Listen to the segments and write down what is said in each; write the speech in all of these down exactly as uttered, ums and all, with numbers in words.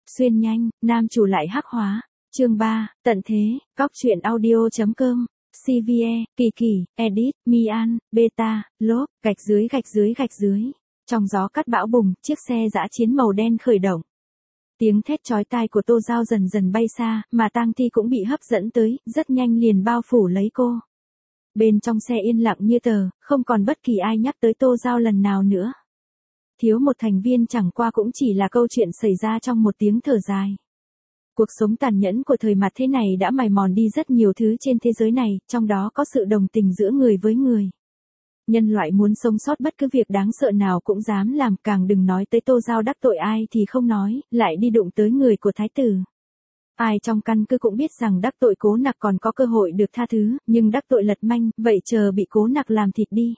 Xuyên nhanh, nam chủ lại hắc hóa. Chương ba, tận thế, cóc truyện audio.com, xê vê e, Kỳ Kỳ, Edit, Mian, Beta, Lốp, gạch dưới gạch dưới gạch dưới. Trong gió cắt bão bùng, chiếc xe dã chiến màu đen khởi động. Tiếng thét chói tai của Tô Giao dần dần bay xa, mà tang thi cũng bị hấp dẫn tới, rất nhanh liền bao phủ lấy cô. Bên trong xe yên lặng như tờ, không còn bất kỳ ai nhắc tới Tô Giao lần nào nữa. Thiếu một thành viên chẳng qua cũng chỉ là câu chuyện xảy ra trong một tiếng thở dài. Cuộc sống tàn nhẫn của thời mặt thế này đã mài mòn đi rất nhiều thứ trên thế giới này, trong đó có sự đồng tình giữa người với người. Nhân loại muốn sống sót bất cứ việc đáng sợ nào cũng dám làm, càng đừng nói tới Tô Giao đắc tội ai thì không nói, lại đi đụng tới người của thái tử. Ai trong căn cứ cũng biết rằng đắc tội Cố Nặc còn có cơ hội được tha thứ, nhưng đắc tội Lật Manh, vậy chờ bị Cố Nặc làm thịt đi.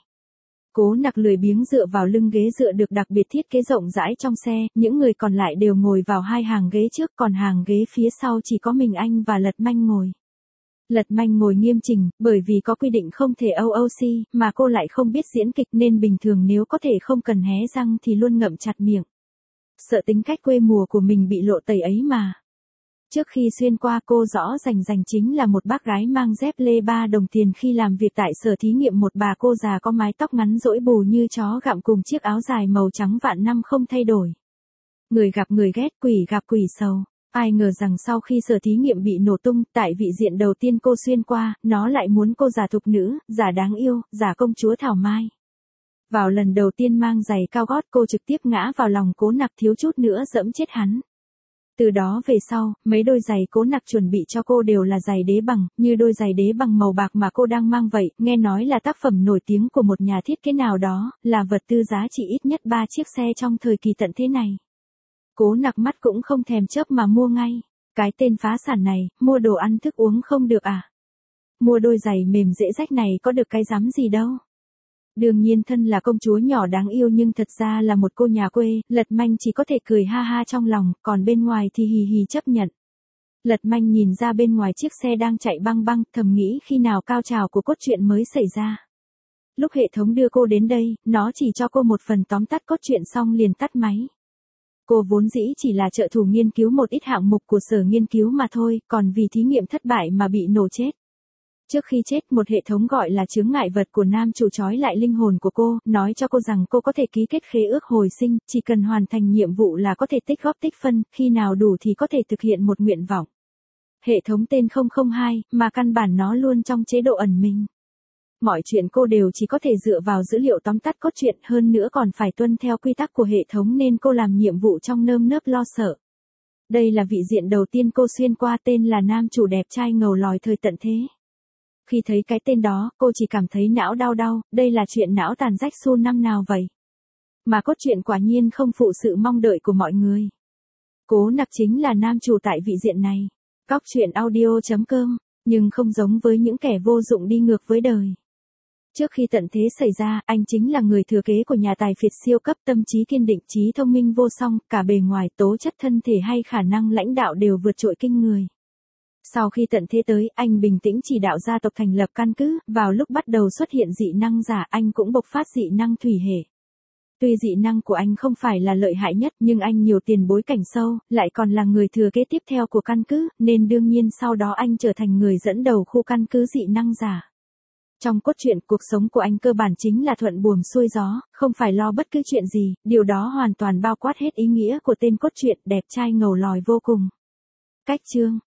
Cố Nặc lười biếng dựa vào lưng ghế dựa được đặc biệt thiết kế rộng rãi trong xe, những người còn lại đều ngồi vào hai hàng ghế trước, còn hàng ghế phía sau chỉ có mình anh và Lật Manh ngồi. Lật Manh ngồi nghiêm chỉnh, bởi vì có quy định không thể o o xê, mà cô lại không biết diễn kịch nên bình thường nếu có thể không cần hé răng thì luôn ngậm chặt miệng. Sợ tính cách quê mùa của mình bị lộ tẩy ấy mà. Trước khi xuyên qua cô rõ rành rành chính là một bác gái mang dép lê ba đồng tiền khi làm việc tại sở thí nghiệm, một bà cô già có mái tóc ngắn rỗi bù như chó gặm cùng chiếc áo dài màu trắng vạn năm không thay đổi. Người gặp người ghét, quỷ gặp quỷ sầu. Ai ngờ rằng sau khi sở thí nghiệm bị nổ tung, tại vị diện đầu tiên cô xuyên qua, nó lại muốn cô giả thục nữ, giả đáng yêu, giả công chúa Thảo Mai. Vào lần đầu tiên mang giày cao gót cô trực tiếp ngã vào lòng Cố Nặc, thiếu chút nữa dẫm chết hắn. Từ đó về sau, mấy đôi giày Cố Nặc chuẩn bị cho cô đều là giày đế bằng, như đôi giày đế bằng màu bạc mà cô đang mang vậy, nghe nói là tác phẩm nổi tiếng của một nhà thiết kế nào đó, là vật tư giá trị ít nhất ba chiếc xe trong thời kỳ tận thế này. Cố Nặc mắt cũng không thèm chớp mà mua ngay. Cái tên phá sản này, mua đồ ăn thức uống không được à? Mua đôi giày mềm dễ rách này có được cái dám gì đâu. Đương nhiên thân là công chúa nhỏ đáng yêu nhưng thật ra là một cô nhà quê, Lật Manh chỉ có thể cười ha ha trong lòng, còn bên ngoài thì hì hì chấp nhận. Lật Manh nhìn ra bên ngoài chiếc xe đang chạy băng băng, thầm nghĩ khi nào cao trào của cốt truyện mới xảy ra. Lúc hệ thống đưa cô đến đây, nó chỉ cho cô một phần tóm tắt cốt truyện xong liền tắt máy. Cô vốn dĩ chỉ là trợ thủ nghiên cứu một ít hạng mục của sở nghiên cứu mà thôi, còn vì thí nghiệm thất bại mà bị nổ chết. Trước khi chết, một hệ thống gọi là chướng ngại vật của nam chủ trói lại linh hồn của cô, nói cho cô rằng cô có thể ký kết khế ước hồi sinh, chỉ cần hoàn thành nhiệm vụ là có thể tích góp tích phân, khi nào đủ thì có thể thực hiện một nguyện vọng. Hệ thống tên không không hai, mà căn bản nó luôn trong chế độ ẩn mình. Mọi chuyện cô đều chỉ có thể dựa vào dữ liệu tóm tắt cốt truyện, hơn nữa còn phải tuân theo quy tắc của hệ thống nên cô làm nhiệm vụ trong nơm nớp lo sợ. Đây là vị diện đầu tiên cô xuyên qua, tên là nam chủ đẹp trai ngầu lòi thời tận thế. Khi thấy cái tên đó, cô chỉ cảm thấy não đau đau, đây là chuyện não tàn rách xu năm nào vậy? Mà cốt truyện quả nhiên không phụ sự mong đợi của mọi người. Cố Nặc chính là nam chủ tại vị diện này. Cóc truyện audio.com, nhưng không giống với những kẻ vô dụng đi ngược với đời. Trước khi tận thế xảy ra, anh chính là người thừa kế của nhà tài phiệt siêu cấp, tâm trí kiên định, trí thông minh vô song, cả bề ngoài, tố chất thân thể hay khả năng lãnh đạo đều vượt trội kinh người. Sau khi tận thế tới, anh bình tĩnh chỉ đạo gia tộc thành lập căn cứ, vào lúc bắt đầu xuất hiện dị năng giả, anh cũng bộc phát dị năng thủy hệ. Tuy dị năng của anh không phải là lợi hại nhất, nhưng anh nhiều tiền bối cảnh sâu, lại còn là người thừa kế tiếp theo của căn cứ, nên đương nhiên sau đó anh trở thành người dẫn đầu khu căn cứ dị năng giả. Trong cốt truyện, cuộc sống của anh cơ bản chính là thuận buồm xuôi gió, không phải lo bất cứ chuyện gì, điều đó hoàn toàn bao quát hết ý nghĩa của tên cốt truyện, đẹp trai ngầu lòi vô cùng. Cách chương